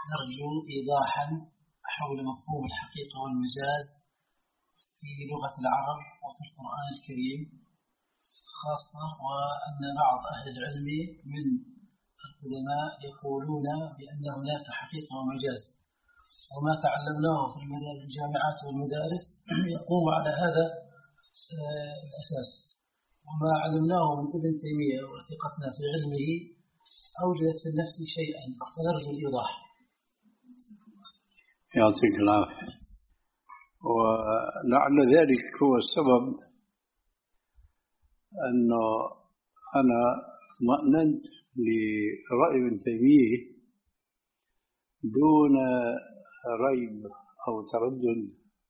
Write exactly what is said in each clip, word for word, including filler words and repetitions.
نرجو إيضاحا حول مفهوم الحقيقة والمجاز في لغة العرب وفي القرآن الكريم خاصة، وأن بعض أهل العلم من القدماء يقولون بأن هناك حقيقة ومجاز، وما تعلمناه في الجامعات والمدارس يقوم على هذا الأساس، وما علمناه من ابن تيمية وثقتنا في علمه أوجدت في النفس شيئا، فنرجو الإيضاح. يعطيك العافية. ولعل ذلك هو السبب أنه أنا اطمأننت لرأي ابن تيمية دون ريب أو تردد،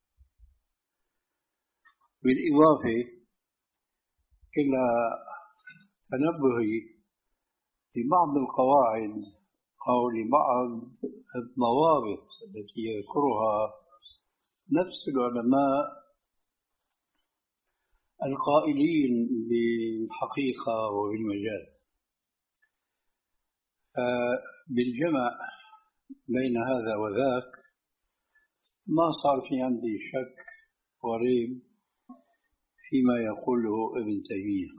بالإضافة إلى تنبهي لبعض القواعد أو لبعض الضوابط التي يذكرها نفس العلماء القائلين بالحقيقة وبالمجاز. بالجمع بين هذا وذاك ما صار في عندي شك وريب فيما يقوله ابن تيمية،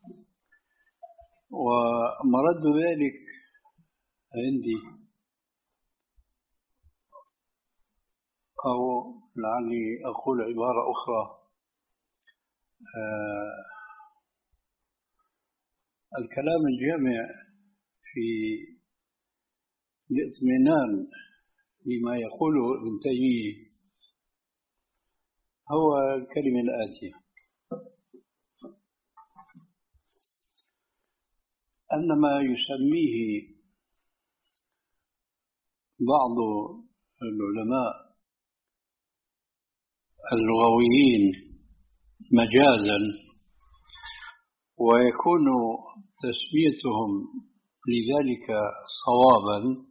ومرد ذلك عندي، أو لعلي أقول عبارة أخرى، آه الكلام الجامع في الاطمئنان لما يقوله ابن تيمية هو الكلمة الآتية: أن ما يسميه بعض العلماء اللغويين مجازا ويكون تسميتهم لذلك صوابا،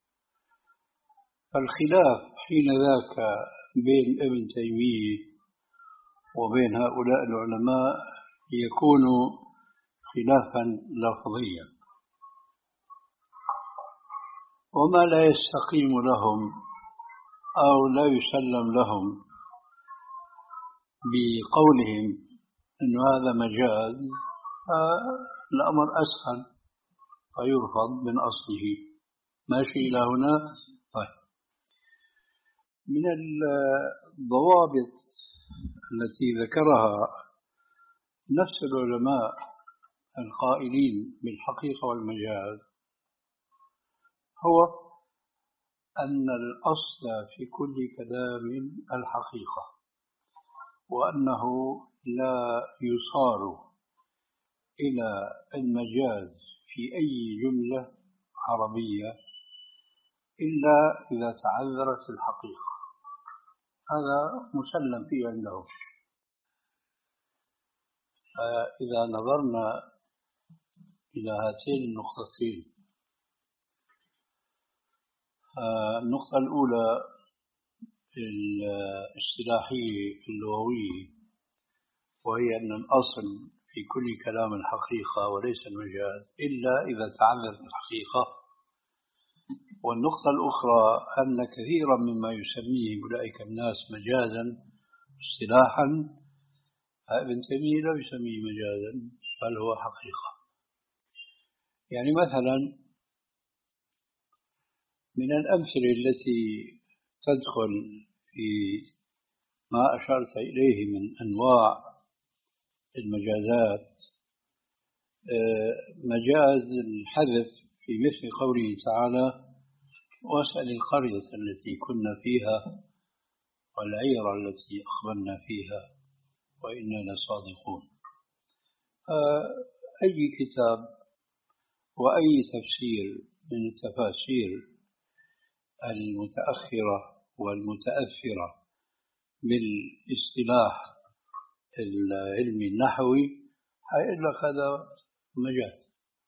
فالخلاف حين ذاك بين ابن تيمية وبين هؤلاء العلماء يكون خلافا لفظيا، وما لا يستقيم لهم أو لا يسلم لهم بقولهم أن هذا مجاز، الأمر أسهل فيرفض من أصله. ماشي إلى هنا؟ طيب، من الضوابط التي ذكرها نفس العلماء القائلين بالحقيقة والمجاز هو أن الأصل في كل كلام الحقيقة، وأنه لا يصار إلى المجاز في أي جملة عربية إلا إذا تعذرت الحقيقة. هذا مسلم فيه عنده. إذا نظرنا إلى هاتين النقطتين، النقطة الأولى الاصطلاحية اللغوية، وهي أن الأصل في كل كلام الحقيقة وليس المجاز إلا إذا تعذرت الحقيقة. والنقطة الأخرى أن كثيرا مما يسميه أولئك الناس مجازا اصطلاحا ابن تيمية لا يسميه مجازا بل هو حقيقة. يعني مثلا من الأمثلة التي تدخل في ما أشرت إليه من أنواع المجازات مجاز الحذف في مثل قوله تعالى: واسأل القرية التي كنا فيها والعير التي أقبلنا فيها وإنا لصادقون. أي كتاب وأي تفسير من التفاسير المتأخرة والمتأثرة بالاصطلاح العلمي النحوي هيقول لك هذا مجاز.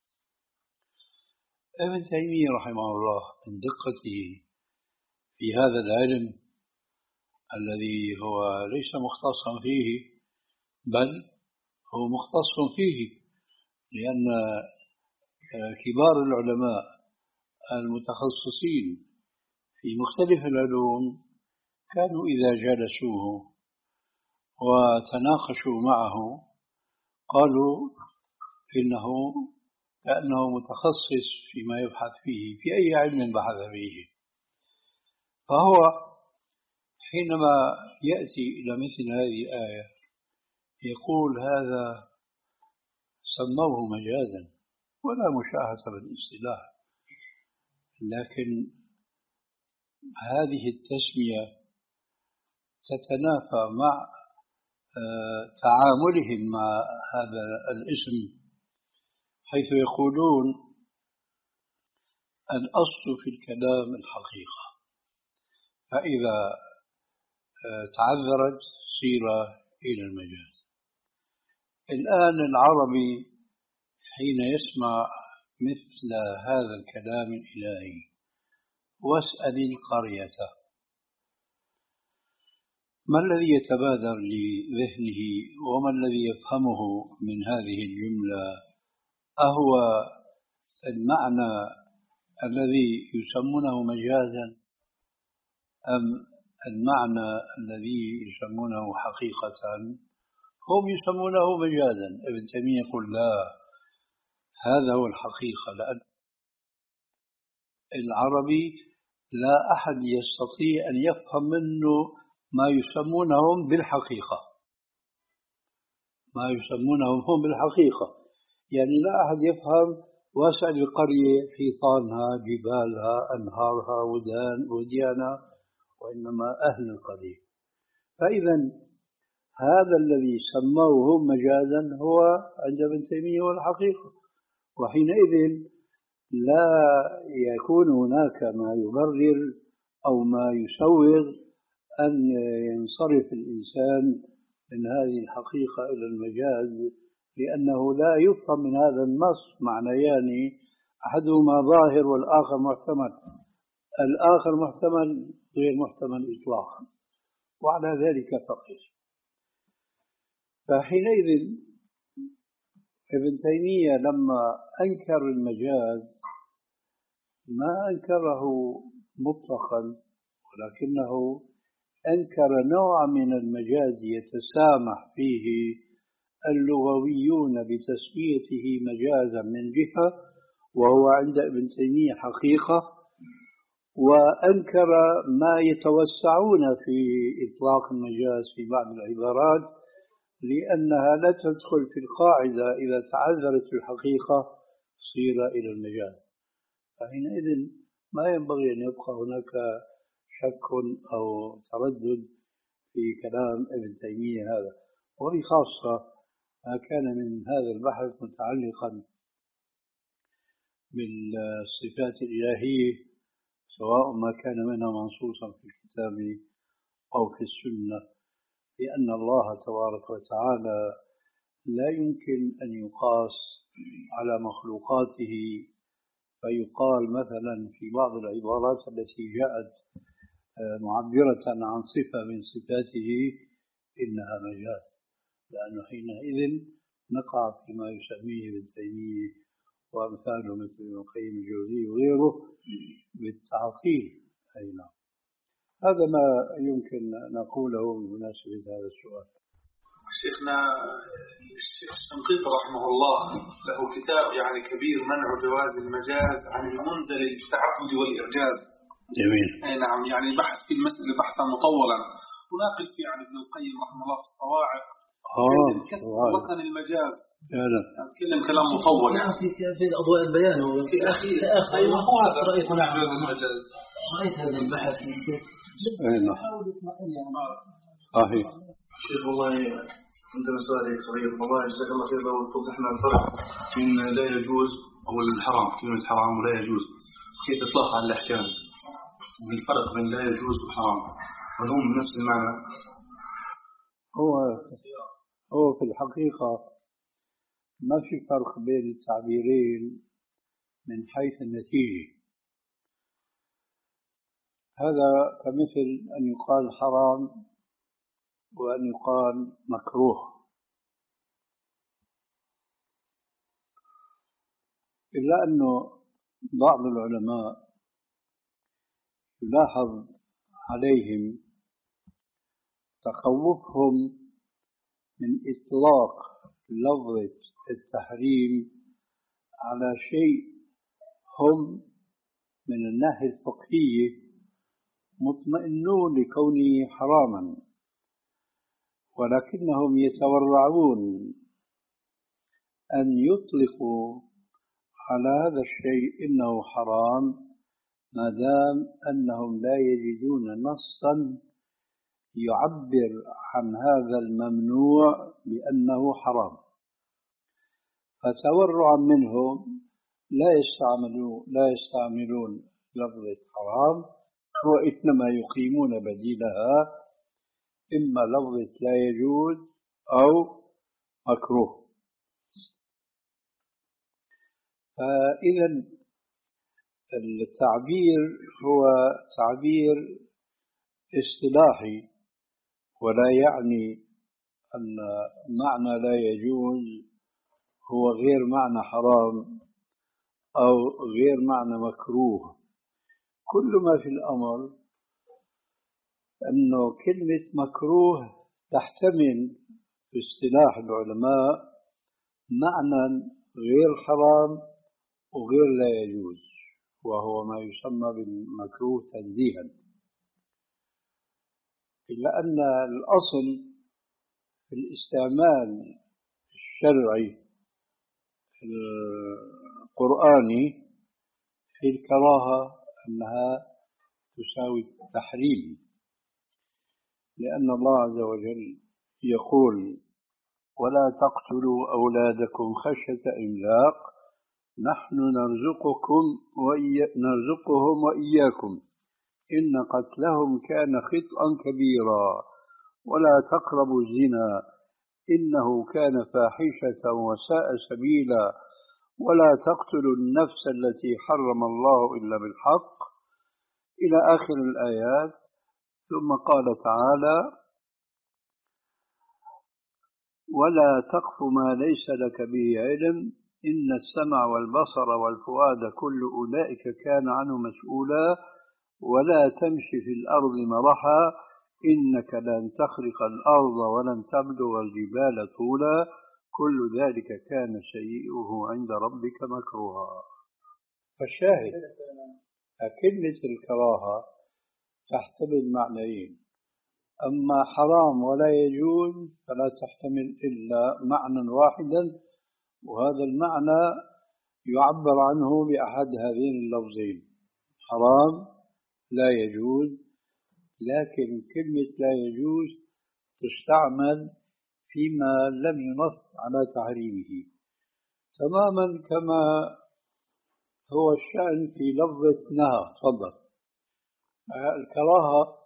ابن تيمية رحمه الله من دقته في هذا العلم الذي هو ليس مختصا فيه بل هو مختص فيه، لأن كبار العلماء المتخصصين في مختلف العلوم كانوا إذا جالسوه وتناقشوا معه قالوا إنه كأنه متخصص فيما يبحث فيه في أي علم بحث فيه. فهو حينما يأتي إلى مثل هذه الآية يقول هذا سموه مجازا ولا مشاهدة بالاصطلاح، لكن هذه التسمية تتنافى مع تعاملهم مع هذا الاسم، حيث يقولون الأصل في الكلام الحقيقة، فإذا تعذرت صير إلى المجاز. الآن العربي حين يسمع مثل هذا الكلام الإلهي واسأل القرية، ما الذي يتبادر لذهنه وما الذي يفهمه من هذه الجملة؟ أهو المعنى الذي يسمونه مجازا أم المعنى الذي يسمونه حقيقة؟ هم يسمونه مجازا. ابن تيمية يقول لا، هذا هو الحقيقة، لأن العربي لا أحد يستطيع أن يفهم منه ما يسمونهم بالحقيقة، ما يسمونهم هم بالحقيقة، يعني لا أحد يفهم واسع القرية حيطانها جبالها أنهارها ودان وديانها، وإنما أهل القرية. فإذا هذا الذي سموه مجازا هو عند ابن تيمية هو الحقيقة، وحينئذ لا يكون هناك ما يبرر أو ما يسوغ أن ينصرف الإنسان من هذه الحقيقة إلى المجاز، لأنه لا يفهم من هذا النص معنيان، أحدهما ظاهر والآخر محتمل، الآخر محتمل غير محتمل إطلاقا، وعلى ذلك فقس. فحينئذ ابن تيمية لما أنكر المجاز ما أنكره مطلقا، ولكنه أنكر نوع من المجاز يتسامح فيه اللغويون بتسميته مجازا من جهة، وهو عند ابن تيمية حقيقة، وأنكر ما يتوسعون في إطلاق المجاز في بعض العبارات لأنها لا تدخل في القاعدة إذا تعذرت الحقيقة صير إلى المجاز. فحينئذ ما ينبغي أن يبقى هناك شك أو تردد في كلام ابن تيمية هذا، وبخاصة ما كان من هذا البحث متعلقا بالصفات الإلهية، سواء ما كان منها منصوصا في الكتاب أو في السنة، لأن الله تبارك وتعالى لا يمكن أن يقاس على مخلوقاته، فيقال مثلا في بعض العبارات التي جاءت معبرة عن صفة من صفاته إنها مجاز، لأنه حينئذ نقع فيما يسميه ابن تيمية وأمثاله مثل ابن القيم الجوزي وغيره بالتعطيل. أي نعم، هذا ما يمكن نقوله بمناسبة هذا السؤال. شيخنا الشيخ الشنقيطي رحمه الله له كتاب يعني كبير منع جواز المجاز عن المنزل التعبد والإعجاز. جميل. أي نعم، يعني بحث في المسألة بحثا مطولا، وناقل في عن ابن القيم رحمه الله في الصواعق كثر وطن المجاز. فعلا. أتكلم كلام مطول يعني. في في أضواء البيان في أخي أيوة هو هذا رأيت جواز المجاز. رأيت هذا البحث. أي نعم. صحيح. شيخ والله عندنا سؤال صغير، والله جزاك الله خير لو توضح لنا الفرق بين لا يجوز أو الحرام، كلمة حرام ولا يجوز كيف تطلق على الأحكام، والفرق بين لا يجوز وحرام هل هم نفس المعنى؟ هو هو في الحقيقة ما في فرق بين التعبيرين من حيث النتيجة. هذا كمثل أن يقال حرام وأن يقال مكروه، إلا أنه بعض العلماء يلاحظ عليهم تخوفهم من إطلاق لفظة التحريم على شيء هم من الناحية الفقهية مطمئنون لكونه حراما، ولكنهم يتورعون أن يطلقوا على هذا الشيء إنه حرام ما دام أنهم لا يجدون نصا يعبر عن هذا الممنوع بأنه حرام، فتورعا منهم لا يستعملون لا يستعملون لفظة حرام، وإنما يقيمون بديلها إما لفظة لا يجوز أو مكروه. فإذا التعبير هو تعبير اصطلاحي، ولا يعني أن معنى لا يجوز هو غير معنى حرام أو غير معنى مكروه. كل ما في الأمر أنه كلمة مكروه تحتمل في اصطلاح العلماء معنى غير حرام وغير لا يجوز، وهو ما يسمى بالمكروه تنزيها، إلا أن الأصل في الاستعمال الشرعي القرآني في الكراهة أنها تساوي التحريم، لأن الله عز وجل يقول: ولا تقتلوا أولادكم خشية إملاق نحن نرزقكم وإي... نرزقهم وإياكم إن قتلهم كان خطأ كبيرا ولا تقربوا الزنا إنه كان فاحشة وساء سبيلا ولا تقتلوا النفس التي حرم الله إلا بالحق إلى آخر الآيات. ثم قال تعالى: ولا تقف ما ليس لك به علم إن السمع والبصر والفؤاد كل أولئك كان عنه مسؤولا ولا تمشي في الأرض مرحا إنك لن تخرق الأرض ولن تبلغ الجبال طولا كل ذلك كان سيئه عند ربك مكروها. فالشاهد كلمة الكراهة تحتمل معنيين: أما حرام ولا يجوز فلا تحتمل إلا معنى واحدا، وهذا المعنى يعبر عنه بأحد هذين اللفظين: حرام لا يجوز. لكن كلمة لا يجوز تستعمل فيما لم ينص على تحريمه، تماما كما هو الشأن في لفظة نهى. تفضل. الكراهة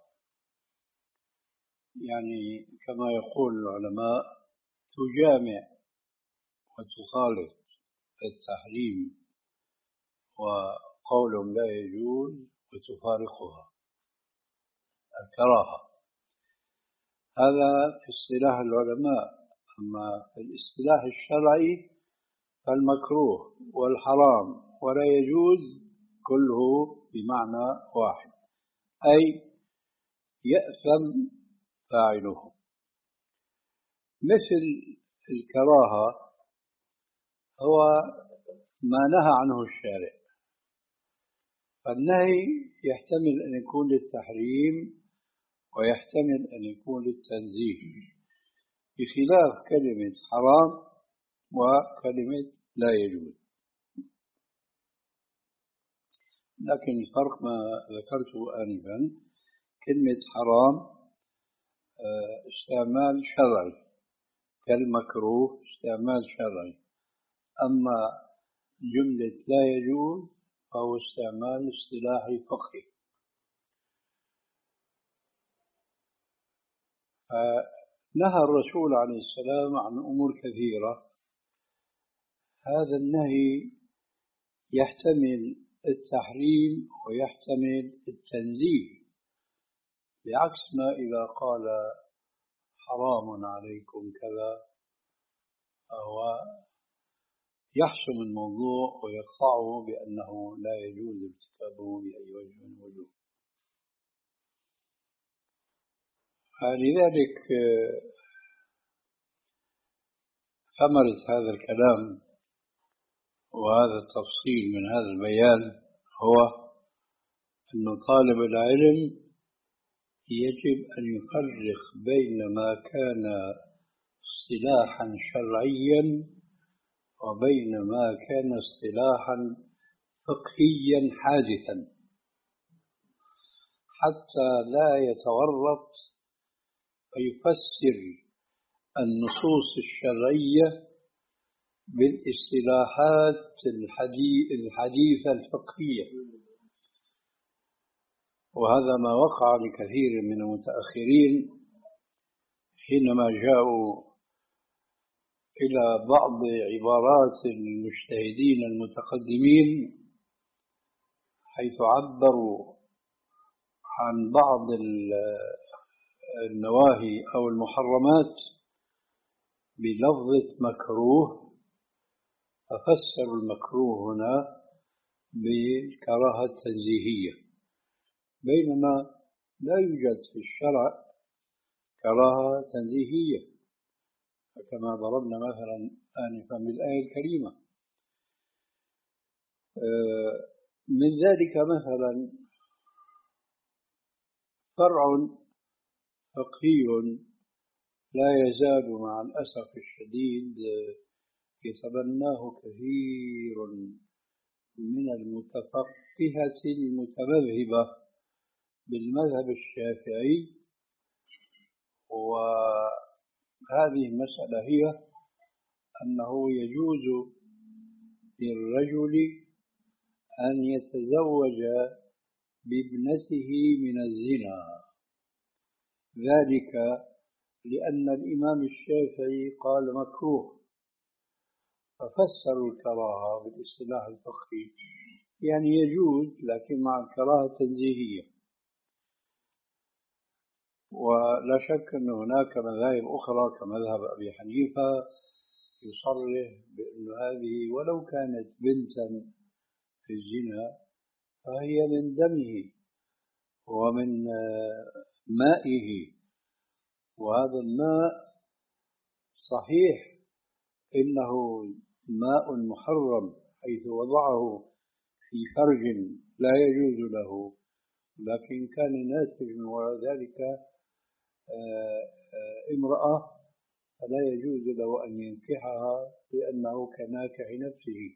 يعني كما يقول العلماء تجامع وتخالف التحريم، وقول لا يجوز وتفارقها الكراهة. هذا في اصطلاح العلماء. أما في الاصطلاح الشرعي فالمكروه والحرام ولا يجوز كله بمعنى واحد، أي يأثم فاعله. مثل الكراهة هو ما نهى عنه الشارع، فالنهي يحتمل أن يكون للتحريم ويحتمل أن يكون للتنزيه، بخلاف كلمة حرام وكلمة لا يجوز. لكن الفرق ما ذكرته آنفا: كلمة حرام استعمال شرعي كالمكروه استعمال شرعي، أما جملة لا يجوز فهو استعمال اصطلاحي فقهي. فنهى الرسول عليه السلام عن أمور كثيرة. هذا النهي يحتمل التحريم ويحتمل التنزيه، بعكس ما إذا قال حرام عليكم كذا فهو يحسم الموضوع ويقطعه بأنه لا يجوز ارتكابه بأي وجه من الوجوه. فلذلك ثمرة هذا الكلام وهذا التفصيل من هذا البيان هو أن طالب العلم يجب أن يفرق بين ما كان اصطلاحا شرعيا وبين ما كان اصطلاحا فقهيا حادثا، حتى لا يتورط ويفسر النصوص الشرعية بالاصطلاحات الحديثة الفقهية. وهذا ما وقع لكثير من المتأخرين حينما جاءوا إلى بعض عبارات المجتهدين المتقدمين حيث عبروا عن بعض النواهي أو المحرمات بلفظة مكروه، ففسروا المكروه هنا بالكراهة التنزيهية، بينما لا يوجد في الشرع كراهة تنزيهية، كما ضربنا مثلا آنفا بالآية الكريمة. من ذلك مثلا فرع فقهي لا يزال مع الأسف الشديد يتبناه كثير من المتفقهة المتمذهبة بالمذهب الشافعي، وهذه المسألة هي أنه يجوز للرجل أن يتزوج بابنته من الزنا، ذلك لأن الإمام الشافعي قال مكروه، ففسروا الكراهة بالاصطلاح الفقهي يعني يجوز لكن مع الكراهة التنزيهية. ولا شك أن هناك مذاهب أخرى كمذهب أبي حنيفة يصرح بأن هذه ولو كانت بنتا في الزنا فهي من دمه ومن مائه، وهذا الماء صحيح إنه ماء محرم حيث وضعه في فرج لا يجوز له، لكن كان ناتج من وراء ذلك امرأة فلا يجوز له أن ينكحها لأنه كناكح نفسه.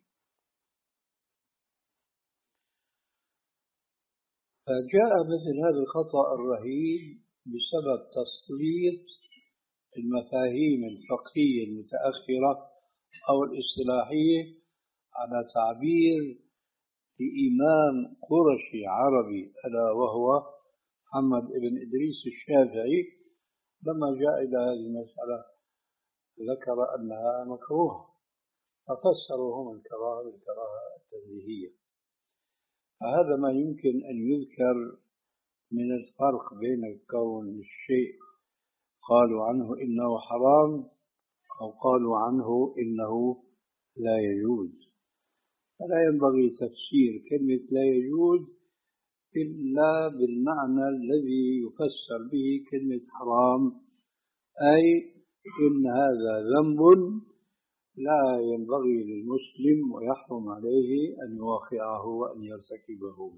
فجاء مثل هذا الخطأ الرهيب بسبب تسليط المفاهيم الفقهية المتأخرة أو الاصطلاحية على تعبير لإمام قرشي عربي ألا وهو محمد بن إدريس الشافعي، لما جاء إلى هذه المسألة ذكر أنها مكروه، ففسروا هم الكراهة بالكراهة التنزيهية. فهذا ما يمكن أن يذكر من الفرق بين كون الشيء قالوا عنه إنه حرام أو قالوا عنه إنه لا يجوز. فلا ينبغي تفسير كلمة لا يجوز إلا بالمعنى الذي يفسر به كلمة حرام، أي إن هذا ذنب لا ينبغي للمسلم ويحرم عليه أن يواقعه وأن يرتكبه.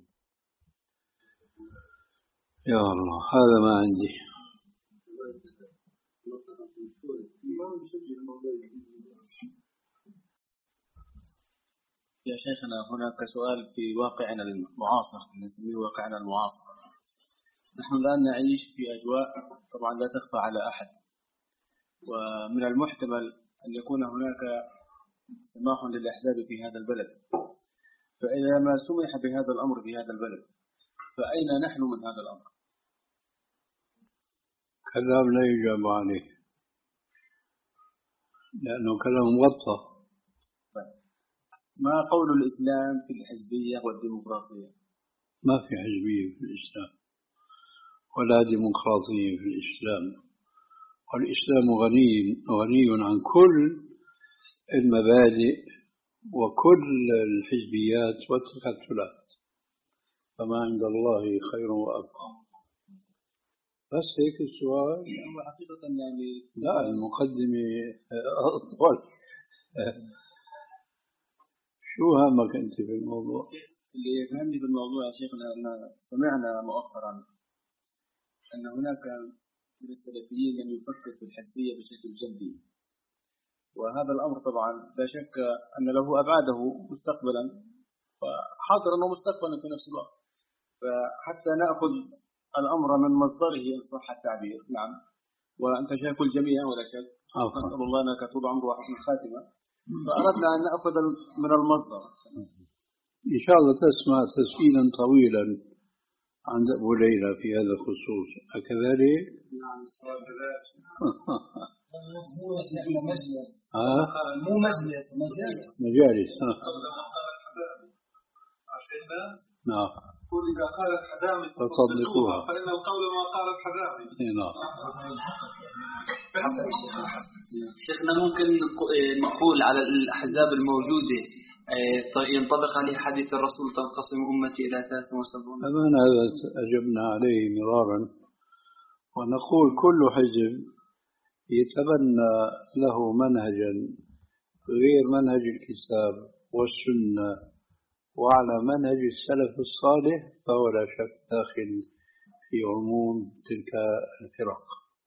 يا الله، هذا ما عندي. يا شيخنا، هناك سؤال في واقعنا المعاصر، نسميه واقعنا المعاصر. نحن الآن نعيش في أجواء طبعا لا تخفى على أحد، ومن المحتمل أن يكون هناك سماح للأحزاب في هذا البلد، فإذا ما سمح بهذا الأمر في هذا البلد فأين نحن من هذا الأمر؟ كلام لا يجاب عليه لأنه كلام مغطى. ما قول الإسلام في الحزبية والديمقراطية؟ ما في حزبية في الإسلام ولا ديمقراطية في الإسلام، والإسلام غني غني عن كل المبادئ وكل الحزبيات والتكتلات، فما عند الله خير وأبقى. بس هيك السؤال. هو حقيقة يعني لا المقدمة أطول. شو همك أنت في الموضوع؟ اللي يفهمني في الموضوع يا شيخنا أن سمعنا مؤخرا أن هناك من السلفيين من يفكر في الحزبية بشكل جدي، وهذا الأمر طبعا لا شك أن له أبعاده مستقبلا وحاضرا ومستقبلا في نفس الوقت، فحتى نأخذ الأمر من مصدره إن صح التعبير. نعم، وأنت شايف الجميع ولا شك، نسأل الله أنك طول عمره وحسن الخاتمة، فأردنا أن نأخذ من المصدر. إن شاء الله تسمع تسجيلا طويلا عند أبو ليلى في هذا الخصوص، أكذلك؟ نعم الصواب كذلك. مو مجلس، مو مجلس، مجالس مجالس. نعم. قل إذا قالت حدامي فصدقوها فإن القول ما قالت حدامي. نعم. شيخنا ممكن نقول على الأحزاب الموجودة ينطبق عليه حديث الرسول تنقسم أمتي إلى ثلاثة وسبعين؟ أمان هذا أجبنا عليه مرارا، ونقول كل حزب يتبنى له منهجا غير منهج الكتاب والسنة وعلى منهج السلف الصالح فهو لا شك داخل في عموم تلك الفرق.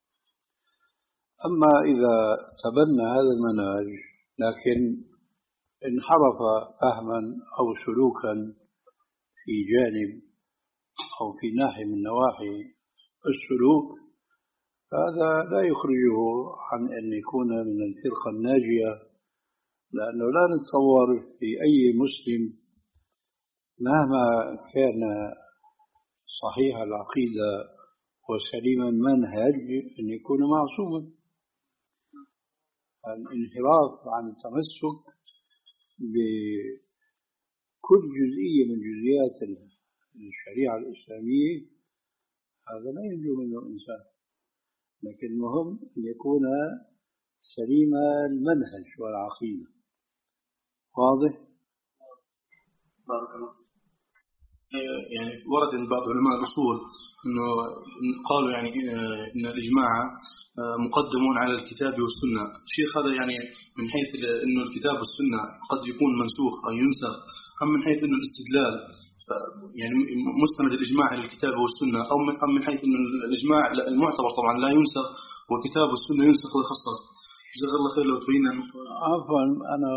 أما إذا تبنى هذا المنهج لكن انحرف فهما أو سلوكا في جانب أو في ناحية من نواحي السلوك، فهذا لا يخرجه عن أن يكون من الفرقة الناجية، لأنه لا نتصور في أي مسلم مهما كان صحيح العقيدة وسليم المنهج أن يكون معصوما. الانحراف عن التمسك بكل جزئية من جزئيات الشريعة الإسلامية هذا لا ينجو منه الإنسان، لكن المهم أن يكون سليم المنهج والعقيدة. واضح؟ بارك الله. يعني ورد عند بعض علماء الأصول أنه قالوا يعني أن الإجماع مقدم على الكتاب والسنة. شيخ هذا يعني من حيث أنه الكتاب والسنة قد يكون منسوخ أو ينسخ، أم من حيث أنه الاستدلال يعني مستند الإجماع على الكتاب والسنة، أو من حيث أنه الإجماع المعتبر طبعا لا ينسخ والكتاب والسنة ينسخ ويخصص؟ جزاك الله خير لو تبين. عفوا أنا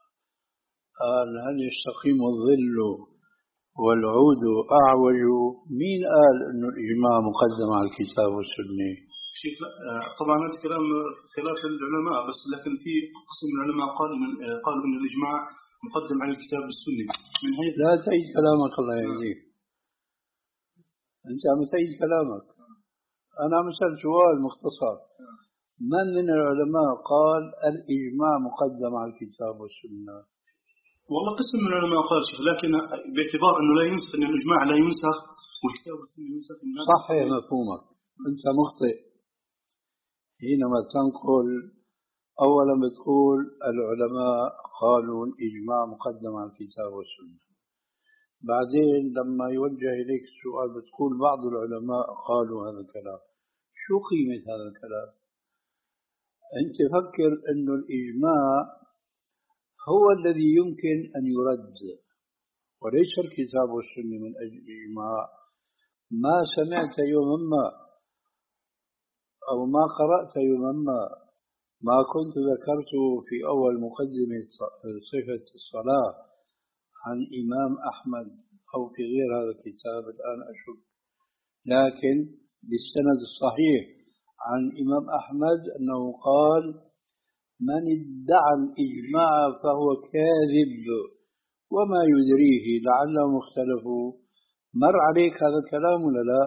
قال هل يستقيم الظل والعود أعوج؟ مين قال إنه الإجماع مقدم على الكتاب والسنة؟ شيخ طبعا هذا كلام خلاف العلماء، بس لكن في قسم من العلماء قال من قالوا إن الإجماع مقدم على الكتاب والسنة. من حيث لا تعيد كلامك الله يهديك، أنت عم تعيد كلامك. أنا عم أسأل سؤال مختصر، من من العلماء قال الإجماع مقدم على الكتاب والسنة؟ والله قسم من العلماء قال شيخ، لكن باعتبار انه لا ينسخ، ان الاجماع لا ينسخ والكتاب والسنه ينسخ. صحيح مفهومك، انت مخطئ حينما تنقل اولا بتقول العلماء قالوا الاجماع مقدم على الكتاب والسنه، بعدين لما يوجه اليك السؤال بتقول بعض العلماء قالوا هذا الكلام. شو قيمه هذا الكلام؟ انت فكر انه الاجماع هو الذي يمكن أن يرد وليس الكتاب والسنة من أجل الإجماع. ما سمعت يوما ما أو ما قرأت يوما ما ما كنت ذكرت في أول مقدمة صفة الصلاة عن إمام أحمد أو في غير هذا الكتاب الآن أشك، لكن بالسند الصحيح عن إمام أحمد أنه قال من ادعى الإجماع فهو كاذب وما يدريه لعلهم اختلفوا. مر عليك هذا الكلام ولا لا؟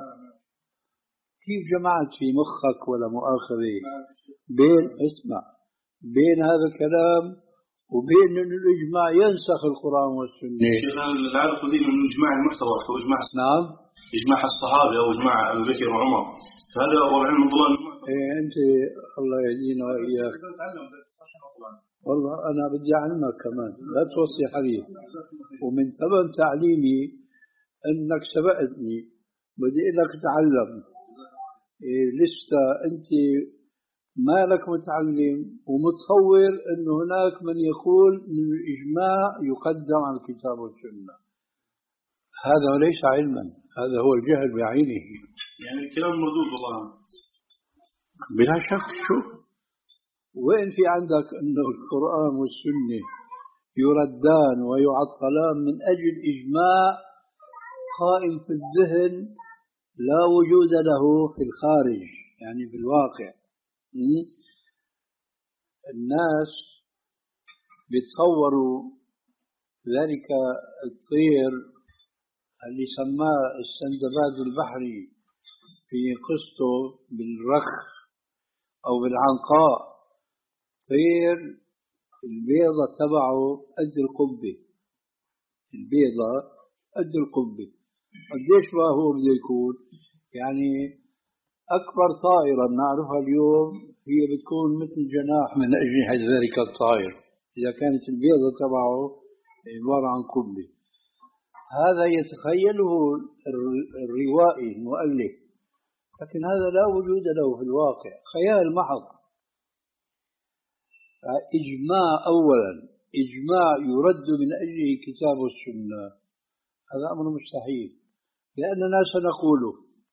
كيف جمعت في مخك ولا مؤاخذة بين اسمع بين هذا الكلام وبين أن الإجماع ينسخ القرآن والسنة؟ العادة تدين أن الإجماع المعتبر هو إجماع نعم إجماع الصحابة أو إجماع أبي بكر وعمر، فهذا هو العلم الضلال. إيه أنت الله يهدينا وإياك. والله أنا بدي أعلمك كمان، لا توصي حديث. ومن ثمن تعليمي أنك سبقتني بدي لك تعلم. لسه أنت مالك متعلم ومتصور أن هناك من يقول أن الإجماع يقدم على الكتاب والسنة. هذا ليس علما، هذا هو الجهل بعينه. يعني الكلام مردود والله بلا شك. شوف وين في عندك أن القرآن والسنة يردان ويعطلان من أجل إجماع قائم في الذهن لا وجود له في الخارج، يعني في الواقع. الناس بيتصوروا ذلك الطير اللي سماه السندباد البحري في قصته بالرخ أو بالعنقاء، طير البيضة تبعه قد القبة، البيضة قد القبة. قديش ما هو بده يكون؟ يعني أكبر طائرة نعرفها اليوم هي بتكون مثل جناح من أجنحة ذلك الطائر إذا كانت البيضة تبعه عبارة عن قبة. هذا يتخيله الروائي المؤلف، لكن هذا لا وجود له في الواقع، خيال محض. إجماع أولا، إجماع يرد من أجله كتاب السنة، هذا أمر مستحيل، لأننا سنقوله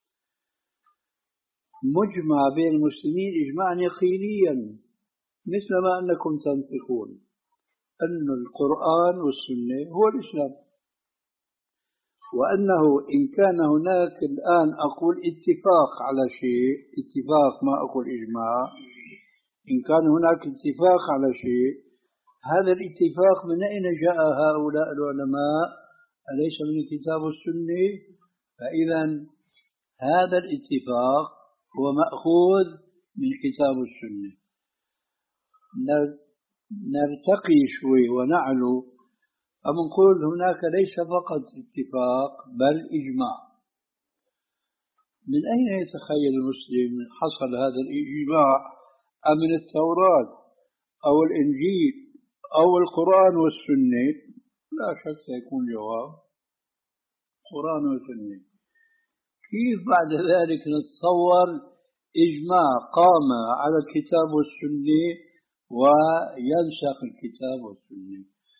مجمع بين المسلمين إجماعا يقينيا مثل ما أنكم تنطقون أن القرآن والسنة هو الإسلام، وأنه إن كان هناك الآن أقول اتفاق على شيء، اتفاق ما أقول إجماع، إن كان هناك اتفاق على شيء، هذا الاتفاق من أين جاء هؤلاء العلماء؟ أليس من الكتاب والسنة؟ فإذا هذا الاتفاق هو مأخوذ من الكتاب والسنة. نرتقي شوي ونعلو أم نقول هناك ليس فقط اتفاق بل إجماع. من أين يتخيل المسلم حصل هذا الإجماع؟ أم من التوراة أو الإنجيل أو القرآن والسنة؟ لا شك سيكون جواب قرآن وسنة. كيف بعد ذلك نتصور إجماع قام على الكتاب والسنة وينسخ الكتاب والسنة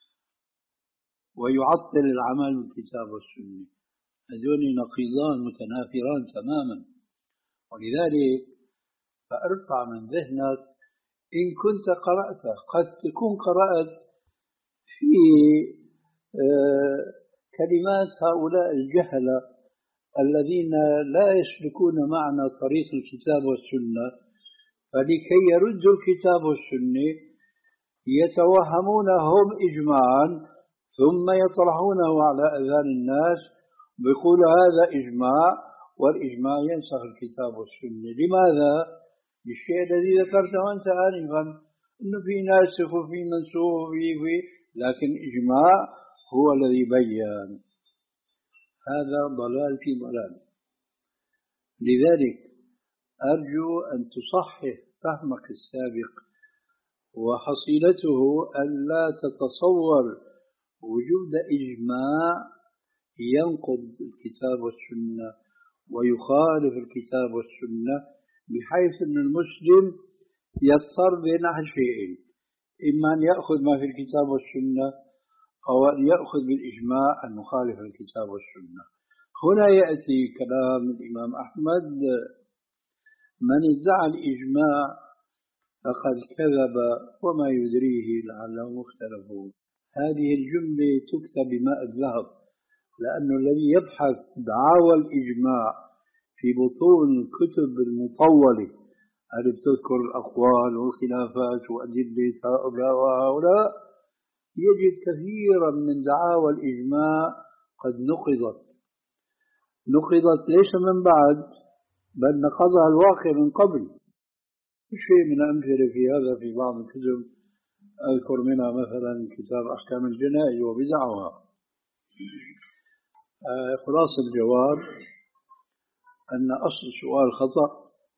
ويعطل العمل بالكتاب والسنة؟ هذول نقيضان متنافران تماما. ولذلك فارفع من ذهنك إن كنت قرأت، قد تكون قرأت في كلمات هؤلاء الجهلة الذين لا يسلكون معنا طريق الكتاب والسنة، فلكي يردوا الكتاب والسنة يتوهمونهم إجماعا ثم يطرحونه على أذهان الناس بيقول هذا إجماع، والإجماع ينسخ الكتاب والسنة. لماذا؟ بالشيء الذي ذكرته أنت آنفا، إنه في ناسخ وفي منسوخ وفي في لكن إجماع هو الذي بيّن. هذا ضلال في ضلال. لذلك أرجو أن تصحح فهمك السابق، وحصيلته أن لا تتصور وجود إجماع ينقض الكتاب والسنة ويخالف الكتاب والسنة، بحيث أن المسلم يضطر بين شيئين، إما أن يأخذ ما في الكتاب والسنة أو أن يأخذ بالإجماع المخالف للكتاب والسنة. هنا يأتي كلام الإمام أحمد: من ادعى الإجماع فقد كذب وما يدريه لعله مختلف. هذه الجملة تكتب بماء الذهب، لأن الذي يبحث دعاوى الإجماع في بطون الكتب المطولة التي بتذكر الأقوال والخلافات وأدلة هؤلاء وهؤلاء يجد كثيرا من دعاوى الإجماع قد نقضت نقضت ليس من بعد بل نقضها الواقع من قبل. شيء من أمثلة في هذا في بعض الكتب أذكر منها مثلا كتاب أحكام الجنائز وبدعها. خلاص الجواب أن أصل السؤال خطأ،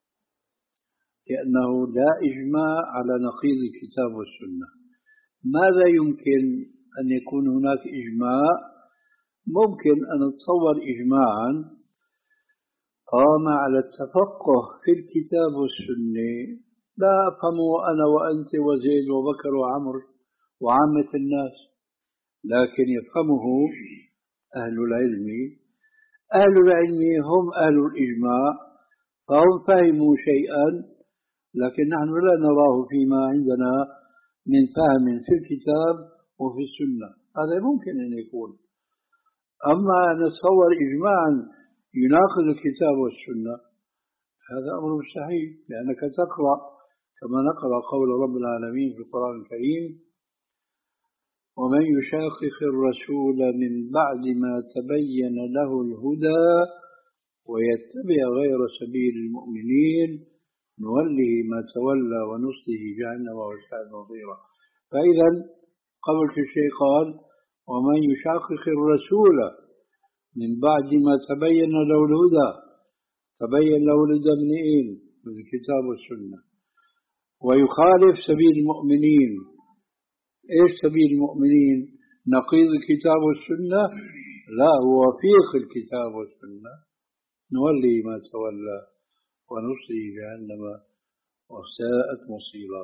لأنه لا إجماع على نقيض الكتاب والسنة. ماذا يمكن أن يكون هناك إجماع؟ ممكن أن نتصور إجماعا قام على التفقه في الكتاب والسنة لا أفهمه أنا وأنت وزيد وبكر وعمر وعامة الناس، لكن يفهمه أهل العلم. أهل العلم هم أهل الإجماع، فهم فهموا شيئا لكن نحن لا نراه فيما عندنا من فهم في الكتاب وفي السنة. هذا ممكن أن يكون، أما نتصور إجماعا يناقض الكتاب والسنة هذا أمر مستحيل، لأنك تقرأ كما نقرأ قول رب العالمين في القرآن الكريم: ومن يشاقق الرسول من بعد ما تبين له الهدى ويتبع غير سبيل المؤمنين نوله ما تولى ونصله جهنم وساءت مصيرا. فإذا قبل الشيء قال: ومن يشاقق الرسول من بعد ما تبين له الهدى. تبين له الهدى من إيه؟ من الكتاب والسنة. ويخالف سبيل المؤمنين. إيش سبيل المؤمنين؟ نقيض الكتاب والسنة؟ لا، هو وفيق الكتاب والسنة. نولي ما تولى ونصلي جهنم وساءت مصيرا.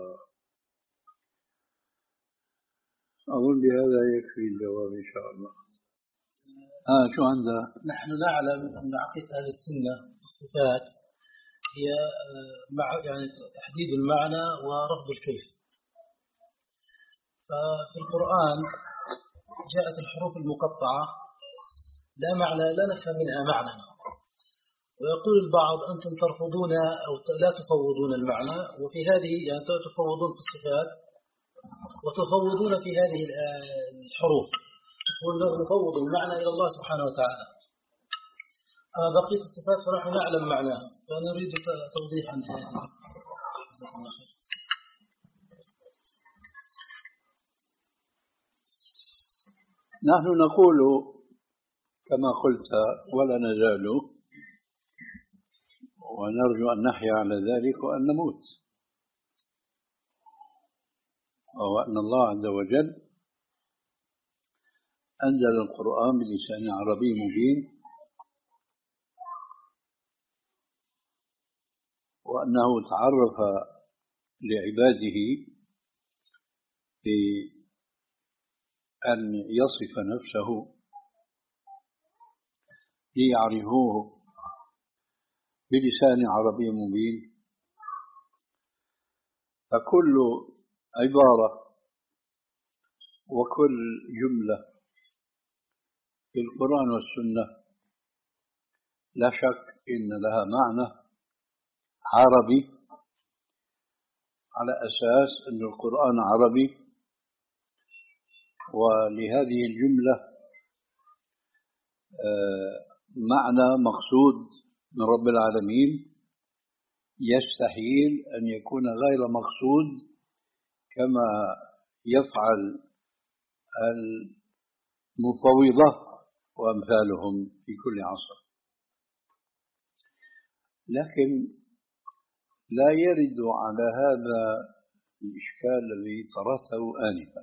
أظن بهذا يكفي الجواب إن شاء الله. آه شو عندها؟ نحن نعلم أن عقيدة أهل السنة الصفات هي مع يعني تحديد المعنى ورفض الكيف. ففي القرآن جاءت الحروف المقطعة لا معنى لا نفهم منها معنى، ويقول البعض أنتم ترفضون أو لا تفوضون المعنى، وفي هذه يعني تفوضون في الصفات وتفوضون في هذه الحروف، نفوض المعنى إلى الله سبحانه وتعالى. أما بقية الصفات فنحن نعلم معناها، فنريد توضيحا في هذه. جزاكم الله خير. نحن نقول كما قلت ولا نزال، ونرجو أن نحيا على ذلك وأن نموت، وهو أن الله عز وجل أنزل القرآن بلسان عربي مبين، وأنه تعرف لعباده بأن يصف نفسه ليعرفوه بلسان عربي مبين. فكل عبارة وكل جملة في القرآن والسنة لا شك إن لها معنى عربي، على أساس أن القرآن عربي، ولهذه الجملة معنى مقصود من رب العالمين يستحيل أن يكون غير مقصود كما يفعل المفوضة وأمثالهم في كل عصر. لكن لا يرد على هذا الإشكال الذي طرحته آنفا،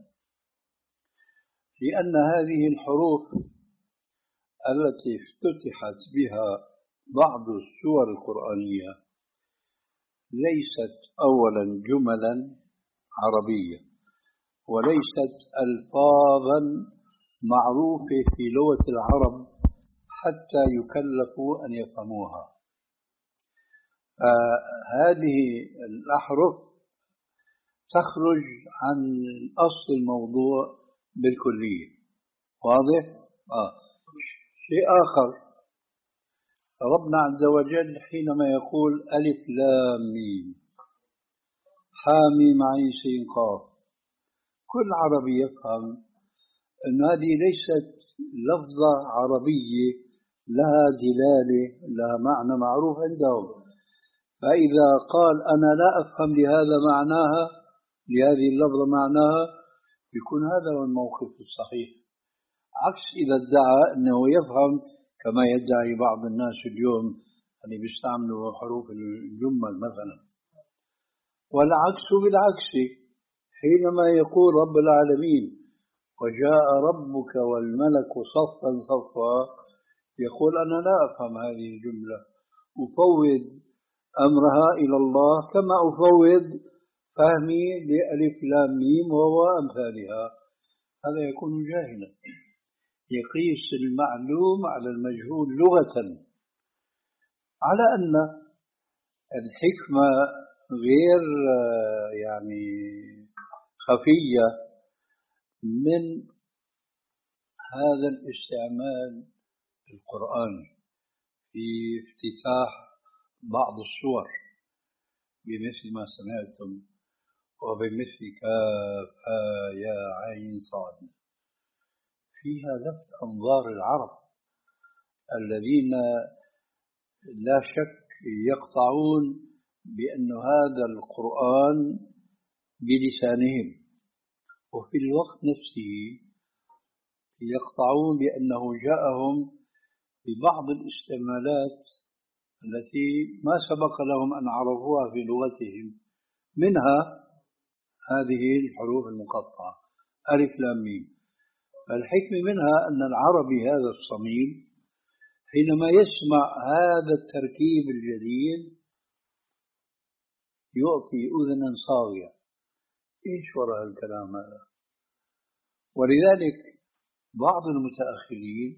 لأن هذه الحروف التي افتتحت بها بعض السور القرآنية ليست أولا جملا عربية، وليست ألفاظا معروفة في لغة العرب حتى يكلفوا أن يفهموها. هذه الأحرف تخرج عن أصل الموضوع بالكلية. واضح؟ آه. شيء آخر، ربنا عز وجل حينما يقول ألف لام ميم حاميم عين سين قاف، كل عربي يفهم أن هذه ليست لفظة عربية لها دلالة لها معنى معروف عندهم. فإذا قال أنا لا أفهم لهذا معناها، لهذه اللفظة معناها، يكون هذا هو الموقف الصحيح، عكس إذا ادعى أنه يفهم كما يدعي بعض الناس اليوم اللي بيستعملوا حروف الجمل مثلا. والعكس بالعكس، حينما يقول رب العالمين وجاء ربك والملك صفا صفا، يقول أنا لا أفهم هذه الجملة أفوض أمرها إلى الله كما أفوض فهمي لألف لام ميم وهو أمثالها. هذا يكون جاهلا، يقيس المعلوم على المجهول لغة، على أن الحكمة غير يعني خفية من هذا الاستعمال القرآني في افتتاح بعض السور بمثل ما سمعتم وبمثل كاف ها يا عين صاد، فيها لفت أنظار العرب الذين لا شك يقطعون بأن هذا القرآن بلسانهم، وفي الوقت نفسه يقطعون بأنه جاءهم ببعض الاستعمالات التي ما سبق لهم أن عرفوها في لغتهم، منها هذه الحروف المقطعة ألف لام ميم. فالحكمة منها أن العربي هذا الصميم حينما يسمع هذا التركيب الجديد يعطي أذنا صاغية، إيش وراء الكلام هذا؟ ولذلك بعض المتأخرين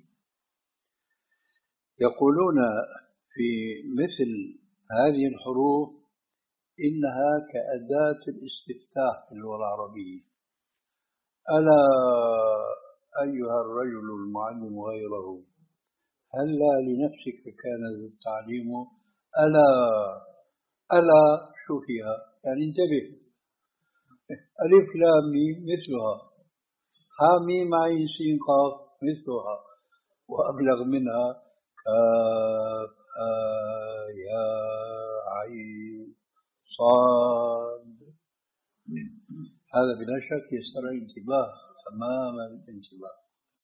يقولون في مثل هذه الحروف إنها كأداة الاستفتاح في اللغة العربية. ألا أيها الرجل المعلم غيره، هلا لنفسك كان ذا التعليم، ألا ألا شو فيها؟ يعني انتبه. ألف لام ميم مثلها، ها ميم عين سين قاف مثلها، وأبلغ منها كاف ها يا عين صاد. هذا بلا شك يستدعي انتباه تمام الانتباه.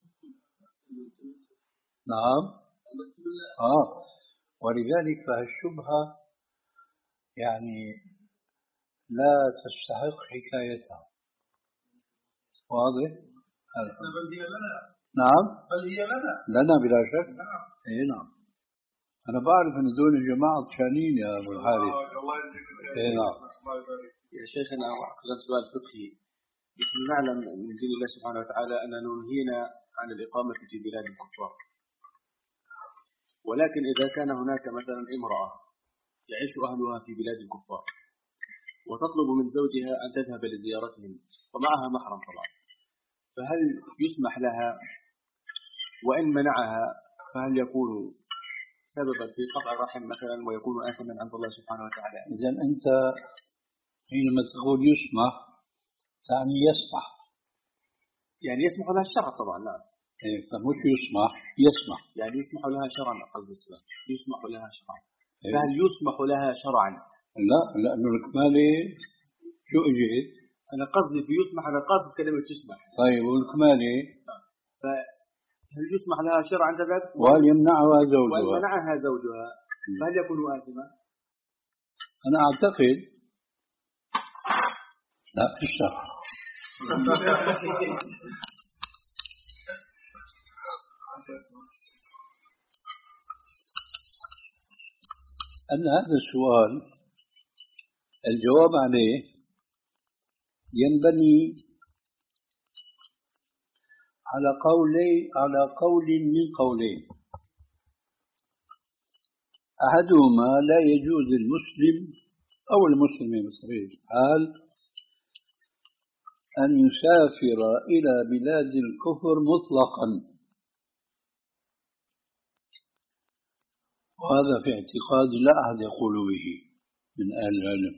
نعم. آه. ولذلك فالشبهة يعني لا تستحق حكايتها. واضح؟ بل هي لنا. نعم. بل هي لنا. لنا بلا شك. نعم. اي نعم. أنا بعرف أن دول الجماعة طشانين يا أبو الحارث. الله يجزيك الخير. اي نعم. يا شيخنا أعتقد سؤال فقهي. نحن نعلم من دين الله سبحانه وتعالى أننا ننهينا عن الإقامة في بلاد الكفار، ولكن إذا كان هناك مثلا امرأة يعيش أهلها في بلاد الكفار وتطلب من زوجها أن تذهب لزيارتهم ومعها محرم طبعا، فهل يسمح لها؟ وإن منعها فهل يكون سببا في قطع الرحم مثلا ويكون آثما عند الله سبحانه وتعالى؟ إذا أنت حينما تقول يسمح تعني يسمح، يعني يسمح لها الشرع طبعا. نعم. إيه، فمش يسمح يسمح، يعني يسمح لها شرعا. قصد السؤال يسمح لها شرعا. إيه؟ فهل يسمح لها شرعا؟ لا، لأنه الكمالة شو إجت؟ أنا قصدي في يسمح، أنا قصد كلمة يسمح. طيب والكمالة؟ فهل يسمح لها شرعا ذلك؟ وهل يمنعها زوجها؟ وهل منعها زوجها فهل يكون آثما؟ أنا أعتقد لا في الشرع. أن هذا السؤال الجواب عليه ينبني على قولي على قول من قولين. أحدهما لا يجوز للمسلم أو المسلم بطبيعة الحال أن يسافر إلى بلاد الكفر مطلقا، وهذا في اعتقاد لا أحد يقول به من أهل العلم،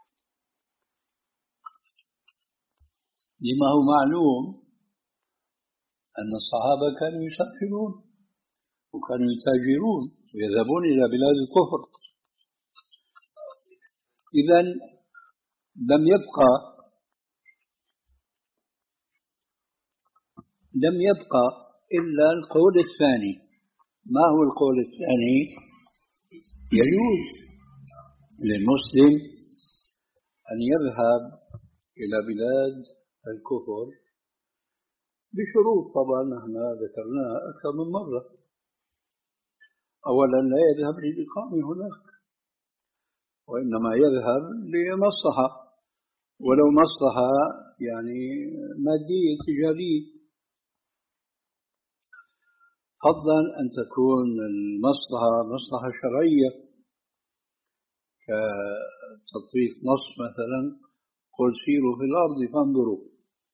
لما هو معلوم أن الصحابة كانوا يسافرون وكانوا يتاجرون ويذهبون إلى بلاد الكفر. إذن لم يبقى لم يبقى إلا القول الثاني. ما هو القول الثاني؟ يجوز للمسلم أن يذهب إلى بلاد الكفر بشروط طبعا نحن ذكرناها أكثر من مرة. أولا لا يذهب للإقامة هناك، وإنما يذهب لمصلحة، ولو مصلحة يعني مادية تجارية، فضلا أن تكون المصلحة مصلحة شرعية كتطبيق نص مثلا قل سيروا في الأرض فانظروا.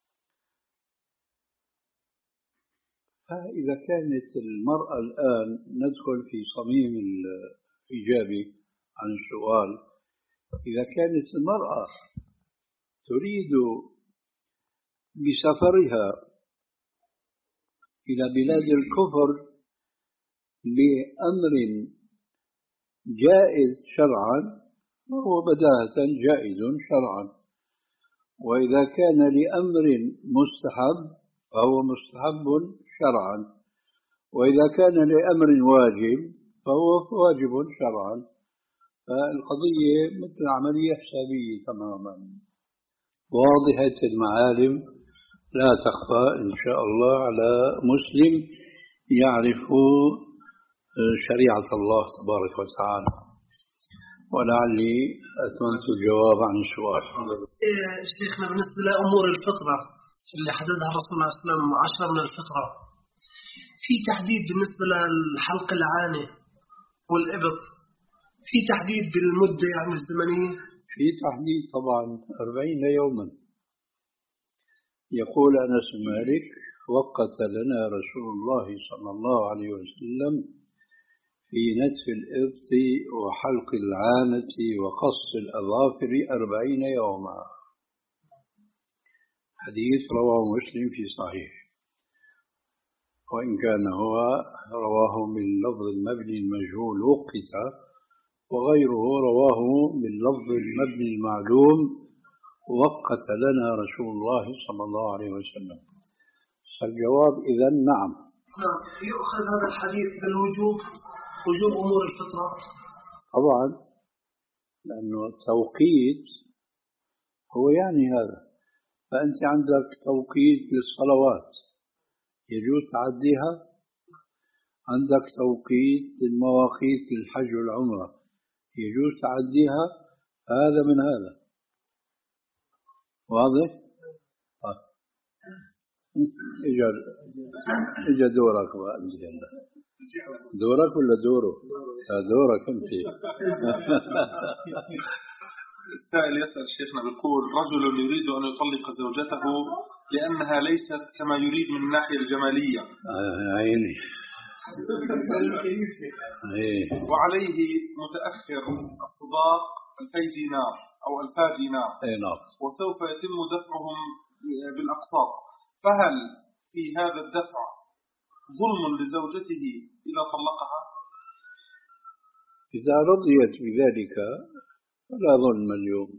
فإذا كانت المرأة الآن ندخل في صميم الإجابة عن السؤال، إذا كانت المرأة تريد بسفرها إلى بلاد الكفر لأمر جائز شرعا فهو بداهة جائز شرعا، وإذا كان لأمر مستحب فهو مستحب شرعا، وإذا كان لأمر واجب فهو واجب شرعا. فالقضية مثل عملية حسابية تماما واضحة المعالم، لا تخفى إن شاء الله على مسلم يعرف شريعة الله تبارك وتعالى. ولعلي أتممت الجواب عن السؤال. شيخنا بالنسبة لأمور الفطرة اللي حددها الرسول صلى الله عليه وسلم عشرة من الفطرة، في تحديد بالنسبة للحلق العانة والإبط، في تحديد بالمدة يعني الزمنية؟ في تحديد طبعا أربعين يوما. يقول أنس بن مالك وقت لنا رسول الله صلى الله عليه وسلم في نتف الإبط وحلق العانة وقص الأظافر أربعين يوما. حديث رواه مسلم في صحيح، وإن كان هو رواه من لفظ المبني المجهول وقت، وغيره رواه من لفظ المبني المعلوم وقت لنا رسول الله صلى الله عليه وسلم. فالجواب إذن نعم. يؤخذ هذا الحديث بالوجوب، وجوب أمور الفطرة طبعا، لأنه التوقيت هو يعني هذا. فأنت عندك توقيت للصلوات يجوز تعديها، عندك توقيت للمواقيت للحج والعمرة يجوز تعديها، هذا من هذا واضح؟ آه. إجا إجا دورك بقى أنت هلا، دورك ولا دوره؟ دورك أنت. السائل يسأل شيخنا بيقول رجل يريد أن يطلق زوجته لأنها ليست كما يريد من الناحية الجمالية. عيني. وعليه متأخر الصداق ألفي دينار أو ألفا دينار، وسوف يتم دفعهم بالأقساط، فهل في هذا الدفع ظلم لزوجته إذا طلقها؟ إذا رضيت بذلك فلا ظلم اليوم.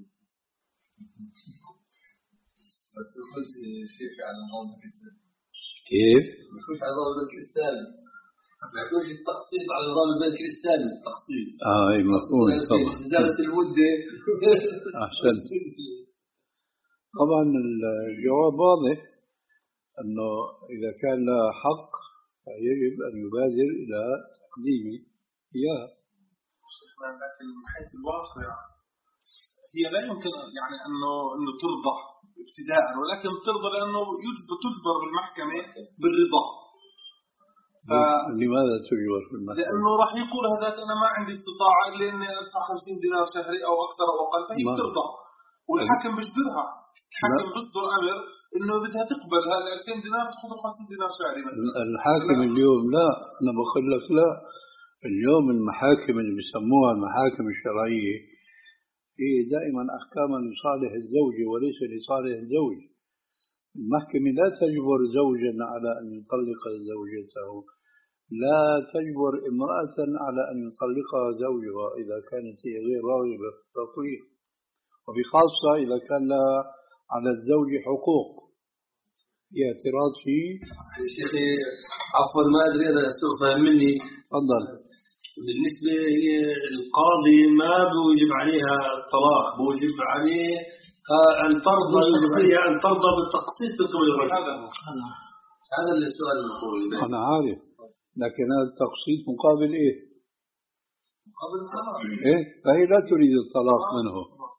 بس بخش شيء على موضوع الكريستال. كيف؟ بخش على موضوع الكريستال. بخش التخصيص على نظام البنك الإسلامي التخصيص. آه أي مفهوم طبعا. زادت المدة. أحسنت. طبعا الجواب واضح، أنه إذا كان لها حق فيجب أن يبادر إلى تقديمه إياه. لكن من حيث الواقع هي لا يمكن يعني أنه أنه ترضى ابتداء، ولكن ترضى لأنه يجبر تجبر بالمحكمة بالرضا. ف... لماذا تجبر بالمحكمة؟ لأنه راح يقول هذاك أنا ما عندي استطاعة إلا إني أدفع خمسين دينار شهري أو أكثر أو أقل، فهي بترضى والحاكم بيجبرها. الحاكم بيصدر أمر إنه بدها تقبل هذا ألفين دينار تأخذ خمسين دينار شهري. الحاكم اليوم لا، أنا بقول لك لا، اليوم المحاكم اللي بيسموها المحاكم الشرعية هي دائما أحكاما لصالح الزوج وليس لصالح الزوج. المحكمة لا تجبر زوجا على أن يطلق زوجته، لا تجبر امرأة على أن يطلقها زوجها إذا كانت هي غير راغبة في التطليق، وبخاصة إذا كان لها على الزوج حقوق. في اعتراض فيه شيخي عفوا ما أدري أنا استغفر مني. تفضل. بالنسبة للقاضي ما بوجب عليها الطلاق، بوجب عليه أن ترضى أن ترضى بالتقسيط في قبل الرجل. هذا اللي السؤال المقول. أنا عارف، لكن هذا التقسيط مقابل إيه؟ قبل الطلاق. إيه فهي لا تريد الطلاق منه.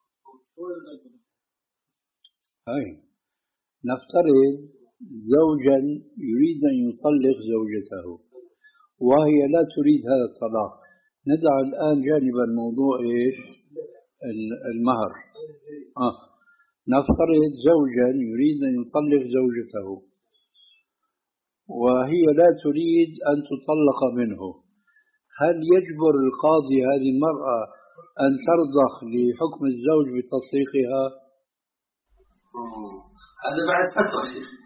هاي نفترض زوجا يريد أن يطلق زوجته وهي لا تريد هذا الطلاق، ندع الآن جانبا موضوع إيش المهر. آه. نفترض زوجا يريد أن يطلق زوجته وهي لا تريد أن تطلق منه، هل يجبر القاضي هذه المرأة أن ترضخ لحكم الزوج بتطليقها؟ هذا بعد فترة.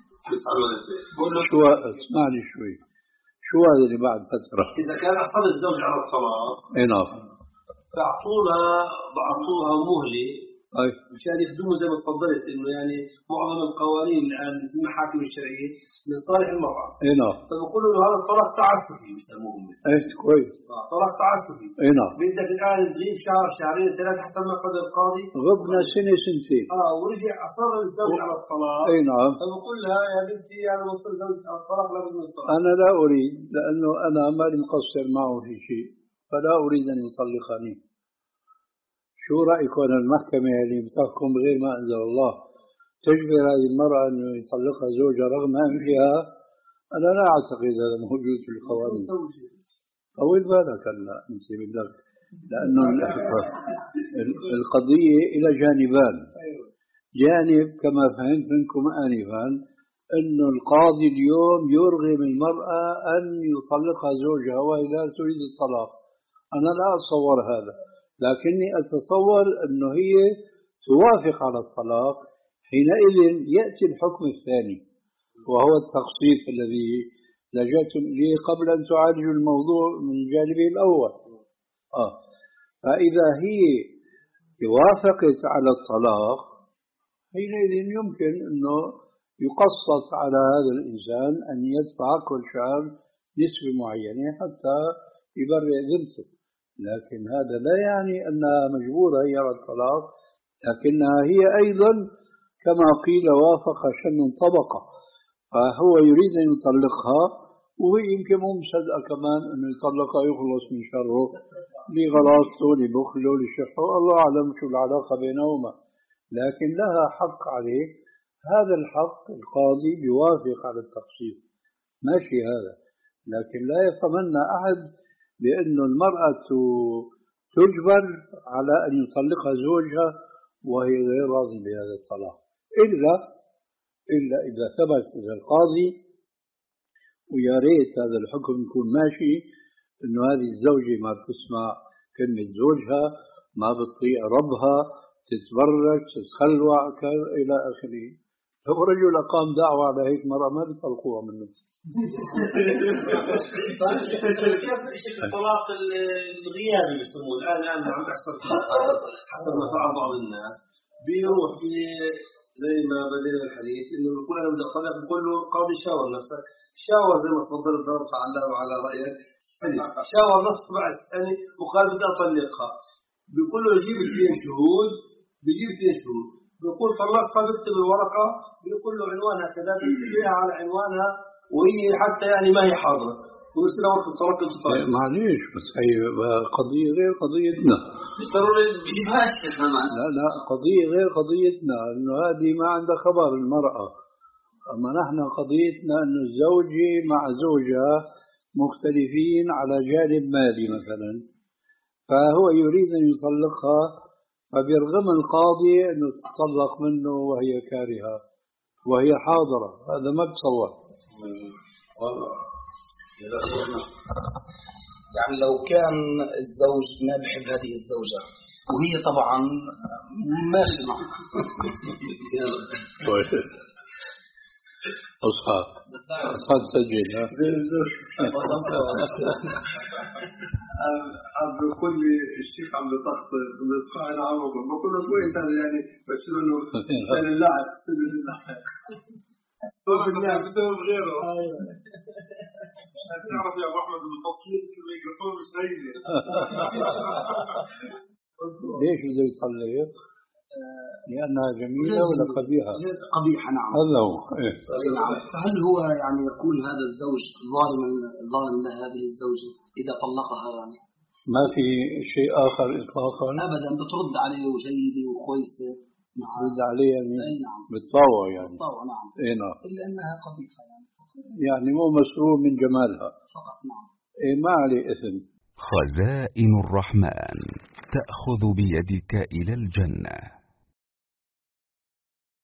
شو اسمعني شوي، شو هذا اللي بعد فترة؟ إذا كان أصر الزوج على الطلاق إيه نعم فأعطوها أعطوها مهلة أي مشان يخدموا زي ما تفضلت إنه يعني معظم القوانين الآن في المحاكم الشرعية من صالح المرأة. إيه نعم فبقولوا له هذا الطلاق تعسفي بيسموه. إيه كويس. طلاق تعسفي. إيه نعم. بدك الآن تغيب شهر شهرين ثلاثة حتى ما قدر القاضي. غبنا سنة سنتين. آه ورجع أصر الزوج على الطلاق. إيه نعم. فبقول لها يا بنتي أنا وصل زوجك على الطلاق لابد من الطلاق. أنا لا أريد لأنه أنا مالي مقصر معه في شيء فلا أريد أن يطلقني. شو رأيكم المحكمة اللي بتحكم بغير ما أنزل الله تجبر هذه المرأة أن يطلقها زوجها رغم أنفها؟ أنا لا أعتقد هذا موجود في القوانين. طول بالك هلا أنت بدك، لأنه القضية إلى جانبان. جانب كما فهمت منكم آنفا أنه القاضي اليوم يرغم المرأة أن يطلقها زوجها وهي لا تريد الطلاق. أنا لا أتصور هذا، لكني أتصور أنه هي توافق على الطلاق. حينئذ يأتي الحكم الثاني وهو التقسيط الذي لجأتم إليه قبل أن تعالجوا الموضوع من جانبه الأول. آه. فإذا هي وافقت على الطلاق حينئذ يمكن أنه يقسط على هذا الإنسان أن يدفع كل شهر نسبة معينة حتى يبرئ ذمته، لكن هذا لا يعني أنها مجبورة هي على الطلاق، لكنها هي أيضا كما قيل وافق شن طبقة، فهو يريد أن يطلقها وهي يمكن مو مصدقة كمان أنه يطلقها يخلص من شره لغلاصته لبخله لشحه، الله أعلم شو العلاقة بينهما، لكن لها حق عليه. هذا الحق القاضي بيوافق على التقسيط ماشي هذا، لكن لا يتمنى أحد بأن المرأة تجبر على أن يطلقها زوجها وهي غير راضية بهذا الطلاق، إلا إلا إذا ثبت إذا القاضي، ويا ريت هذا الحكم يكون ماشي، إنه هذه الزوجة ما بتسمع كلمة زوجها، ما بتطيع ربها، تتبرج تتخلوع إلى آخره. لو رجل أقام دعوة على هيك مرة ما بيطلقوها منه. كيف الطلاق الغيابي بيسموه الآن الآن عم بيحصل حسب ما فعل بعض الناس، بيروح زي ما بدينا الحديث إنه بيقول أنا بدي أطلق، بقول له قاضي شاور نفسك، شاور زي ما تفضل ضربت على وعلى رأيك، شاور نفسك بعد سنة وقال بدي أطلقها، بيقول له جيب اثنين شهود، بيجيب اثنين شهود، بيقول طلقتها بكتب الورقة، بيقول له عنوانها كذا، بيكتبها على عنوانها وهي حتى يعني ما هي حاضرة، ويصير ورقة طلاق تطلق. معليش بس هي قضية غير قضيتنا. ضروري بجيبهاش كمان. لا لا قضية غير قضيتنا، إنه هذه ما عندها خبر المرأة، أما نحن قضيتنا إنه الزوجة مع زوجها مختلفين على جانب مالي مثلا، فهو يريد أن يطلقها فبيرغم القاضي أنه تطلق منه وهي كارهة وهي حاضرة، هذا ما بتصور. يعني لو كان الزوج ما بحب هذه الزوجة وهي طبعا ماشي معها أصحاب أصحاب سجل عم بيقول لي الشيخ عم بيطقط بإصبع العمر، بقول له كويس هذا يعني بس إنه كان اللاعب استدل اللاعب بسبب غيره. عشان تعرف يا أبو أحمد إنه تصوير الميكروفون مش هينة. ليش بده يطلق؟ لأنها جميلة ولا قبيحة؟ قبيحة نعم. هذا هو. إيه. نعم. فهل هو يعني يكون هذا الزوج ظالما ظالم لهذه الزوجة إذا طلقها يعني؟ ما في شيء آخر إطلاقا؟ أبدا، بترد عليه وجيدة وكويسة. بترد عليه يعني؟ أي نعم. بتطاوع يعني؟ بتطاوع نعم. إيه نعم. إلا أنها قبيحة يعني. يعني مو مسرور من جمالها فقط. نعم. إيه ما عليه إثم. خزائن الرحمن تأخذ بيدك إلى الجنة.